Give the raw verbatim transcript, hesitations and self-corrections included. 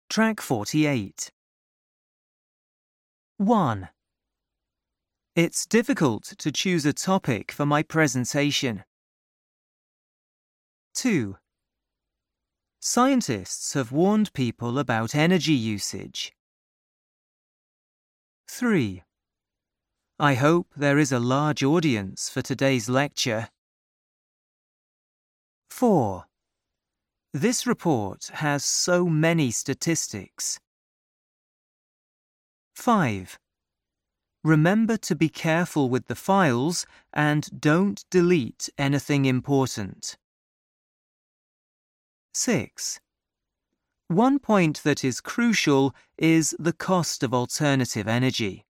Track forty-eight. one. It's difficult to choose a topic for my presentation. two. Scientists have warned people about energy usage. three. I hope there is a large audience for today's lecture. four. This report has so many statistics. five. Remember to be careful with the files and don't delete anything important. six. One point that is crucial is the cost of alternative energy.